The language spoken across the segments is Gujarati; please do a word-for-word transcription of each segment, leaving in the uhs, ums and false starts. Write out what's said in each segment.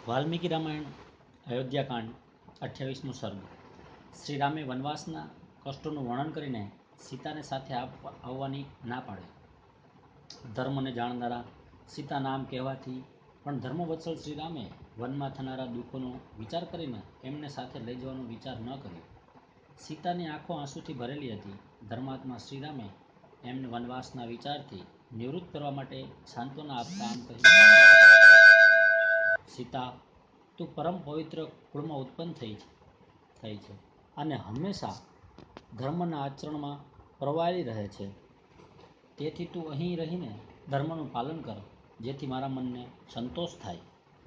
વાલ્મીકી રામાયણ અયોધ્યાકાંડ અઠ્યાવીસમો સર્ગ. શ્રી રામે વનવાસના કષ્ટોનું વર્ણન કરીને સીતાને સાથે આવવાની ના પાડે. ધર્મને જાણનારા સીતા નામ કહેવાથી પણ ધર્મવત્સલ શ્રી રામે વનમાં થનારા દુઃખોનો વિચાર કરીને એમને સાથે લઈ જવાનો વિચાર ન કર્યો. સીતાની આંખો આંસુથી ભરેલી હતી. ધર્માત્મા શ્રીરામે એમને વનવાસના વિચારથી નિવૃત્ત કરવા માટે સાંત્વના આપતા આમ કહ્યું: સીતા, તું પરમ પવિત્ર કુળમાં ઉત્પન્ન થઈ થઈ છે અને હંમેશા ધર્મના આચરણમાં પ્રવાયેલી રહે છે. તેથી તું અહીં રહીને ધર્મનું પાલન કર, જેથી મારા મનને સંતોષ થાય.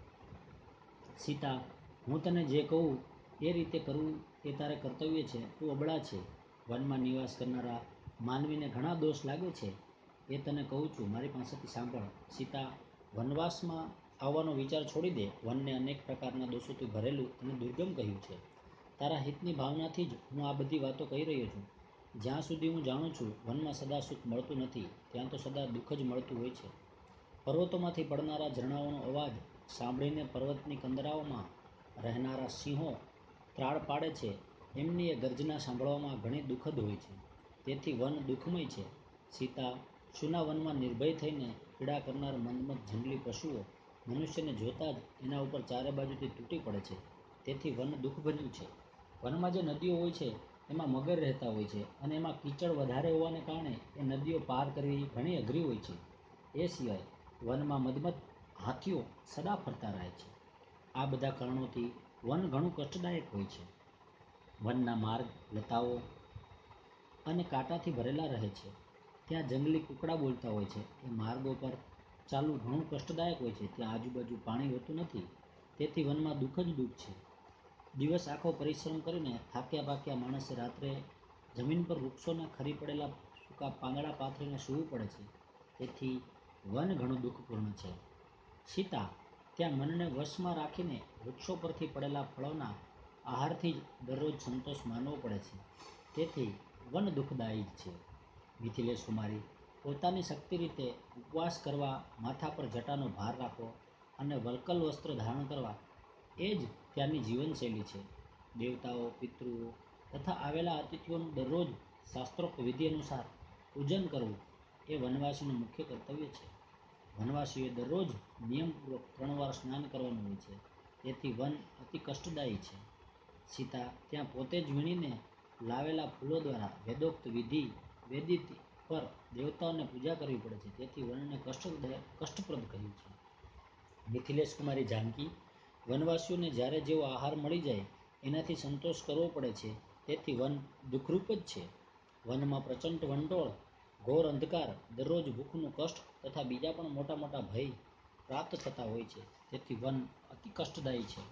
સીતા, હું તને જે કહું એ રીતે કરવું એ તારે કર્તવ્ય છે. તું અબળા છે. વનમાં નિવાસ કરનારા માનવીને ઘણા દોષ લાગે છે. એ તને કહું છું, મારી પાસેથી સાંભળ. સીતા, વનવાસમાં આવવાનો વિચાર છોડી દે. વનને અનેક પ્રકારના દોષોથી ભરેલું અને દુર્ગમ કહ્યું છે. તારા હિતની ભાવનાથી જ હું આ બધી વાતો કહી રહ્યો છું. જ્યાં સુધી હું જાણું છું, વનમાં સદા સુખ મળતું નથી. ત્યાં તો સદા દુઃખ જ મળતું હોય છે. પર્વતોમાંથી પડનારા ઝરણાઓનો અવાજ સાંભળીને પર્વતની કંદરાઓમાં રહેનારા સિંહો ત્રાળ પાડે છે. એમની એ ગર્જના સાંભળવામાં ઘણી દુઃખદ હોય છે. તેથી વન દુઃખમય છે. સીતા, શુના વનમાં નિર્ભય થઈને પીડા કરનાર મંદમદ જંગલી પશુઓ મનુષ્યને જોતા જ એના ઉપર ચારે બાજુથી તૂટી પડે છે. તેથી વન દુઃખભર્યું છે. વનમાં જે નદીઓ હોય છે એમાં મગર રહેતા હોય છે, અને એમાં કીચડ વધારે હોવાને કારણે એ નદીઓ પાર કરવી ઘણી અઘરી હોય છે. એ સિવાય વનમાં મદમદ હાથીઓ સદા ફરતા રહે છે. આ બધા કારણોથી વન ઘણું કષ્ટદાયક હોય છે. વનના માર્ગ લતાઓ અને કાંટાથી ભરેલા રહે છે. ત્યાં જંગલી કૂકડા બોલતા હોય છે. એ માર્ગો પર ચાલવું ઘણું કષ્ટદાયક હોય છે. ત્યાં આજુબાજુ પાણી હોતું નથી. તેથી વનમાં દુઃખ જ દુઃખ છે. દિવસ આખો પરિશ્રમ કરીને થાક્યા પાક્યા માણસે રાત્રે જમીન પર વૃક્ષોને ખરી પડેલા સૂકા પાંદડા પાથરીને સૂવું પડે છે. તેથી વન ઘણું દુઃખપૂર્ણ છે. સીતા, ત્યાં મનને વશમાં રાખીને વૃક્ષો પરથી પડેલા ફળોના આહારથી જ દરરોજ સંતોષ માનવો પડે છે. તેથી વન દુઃખદાયી છે. મિથિલેશ કુમારી, પોતાની શક્તિ રીતે ઉપવાસ કરવા, માથા પર જટાનો ભાર રાખવો અને વલ્કલ વસ્ત્ર ધારણ કરવા એ જ ત્યાંની જીવનશૈલી છે. દેવતાઓ, પિતૃઓ તથા આવેલા અતિથિઓનું દરરોજ શાસ્ત્રોક્ત વિધિ અનુસાર પૂજન કરવું એ વનવાસીનું મુખ્ય કર્તવ્ય છે. વનવાસીઓએ દરરોજ નિયમપૂર્વક ત્રણ વાર સ્નાન કરવાનું હોય છે. તેથી વન અતિ કષ્ટદાયી છે. સીતા, ત્યાં પોતે જ વીણીને લાવેલા ફૂલો દ્વારા વેદોક્ત વિધિ વેદિત પર દેવતાઓને પૂજા કરવી પડે છે. તેથી વનને કષ્ટદાયક કષ્ટપ્રદ કહ્યું છે. મિથિલેશ કુમારી જાનકી, વનવાસીઓને જ્યારે જેવો આહાર મળી જાય એનાથી સંતોષ કરવો પડે છે. તેથી વન દુઃખરૂપ જ છે. વનમાં પ્રચંડ વંટોળ, ઘોર અંધકાર, દરરોજ ભૂખનું કષ્ટ તથા બીજા પણ મોટા મોટા ભય પ્રાપ્ત થતા હોય છે. તેથી વન અતિ કષ્ટદાયી છે.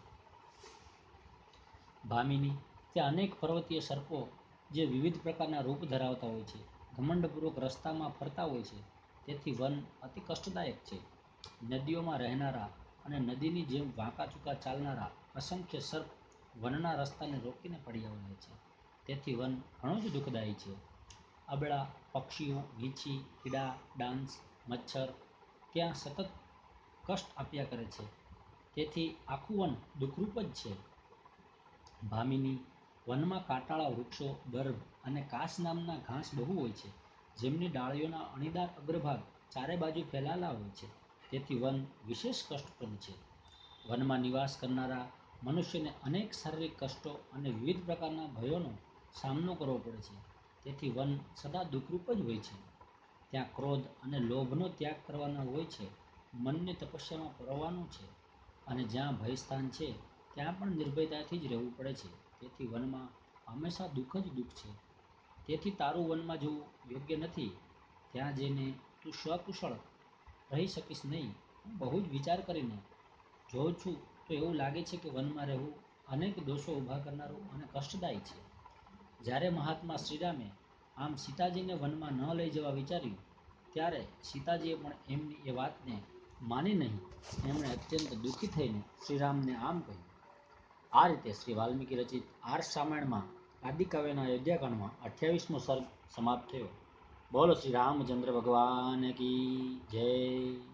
ભામિની, ત્યાં અનેક પર્વતીય સર્પો જે વિવિધ પ્રકારના રૂપ ધરાવતા હોય છે, ઘમંડપૂર્વક રસ્તામાં ફરતા હોય છે. તેથી વન અતિ કષ્ટદાયક છે. નદીઓમાં રહેનારા અને નદીની જેમ વાંકા ચૂકા ચાલનારા અસંખ્ય સર્પ વનના રસ્તાને રોકીને પડ્યા રહે છે. તેથી વન ઘણું જ દુઃખદાયી છે. અબળા પક્ષીઓ, વીંછી, કીડા, ડાંસ, મચ્છર ત્યાં સતત કષ્ટ આપ્યા કરે છે. તેથી આખું વન દુઃખરૂપ જ છે. ભામિની, વનમાં કાંટાળા વૃક્ષો, દર્ભ અને કાસ નામના ઘાસ બહુ હોય છે, જેમની ડાળીઓના અણીદાર અગ્રભાગ ચારે બાજુ ફેલાયેલા હોય છે. તેથી વન વિશેષ કષ્ટપ્રદ છે. વનમાં નિવાસ કરનારા મનુષ્યને અનેક શારીરિક કષ્ટો અને વિવિધ પ્રકારના ભયોનો સામનો કરવો પડે છે. તેથી વન સદા દુઃખરૂપ જ હોય છે. ત્યાં ક્રોધ અને લોભનો ત્યાગ કરવાનો હોય છે. મનને તપસ્યામાં પરોવવાનું છે. અને જ્યાં ભયસ્થાન છે ત્યાં પણ નિર્ભયતાથી જ રહેવું પડે છે. તેથી વનમાં હંમેશા દુઃખ જ દુઃખ છે. તેથી તારું વનમાં જવું યોગ્ય નથી. ત્યાં જઈને તું સકુશળ રહી શકીશ નહીં. હું બહુ જ વિચાર કરીને જોઉં છું તો એવું લાગે છે કે વનમાં રહેવું અનેક દોષો ઊભા કરનારું અને કષ્ટદાયી છે. જ્યારે મહાત્મા શ્રીરામે આમ સીતાજીને વનમાં ન લઈ જવા વિચાર્યું, ત્યારે સીતાજીએ પણ એમની એ વાતને માની નહીં. એમણે અત્યંત દુઃખી થઈને શ્રીરામને આમ કહ્યું. આ રીતે શ્રી વાલ્મીકી રચિત આર્ષ રામાયણમાં આદિકાવ્યના અયોધ્યાકાંડમાં અઠ્યાવીસમો સર્ગ સમાપ્ત થયો. બોલો શ્રી રામચંદ્ર ભગવાન કી જય.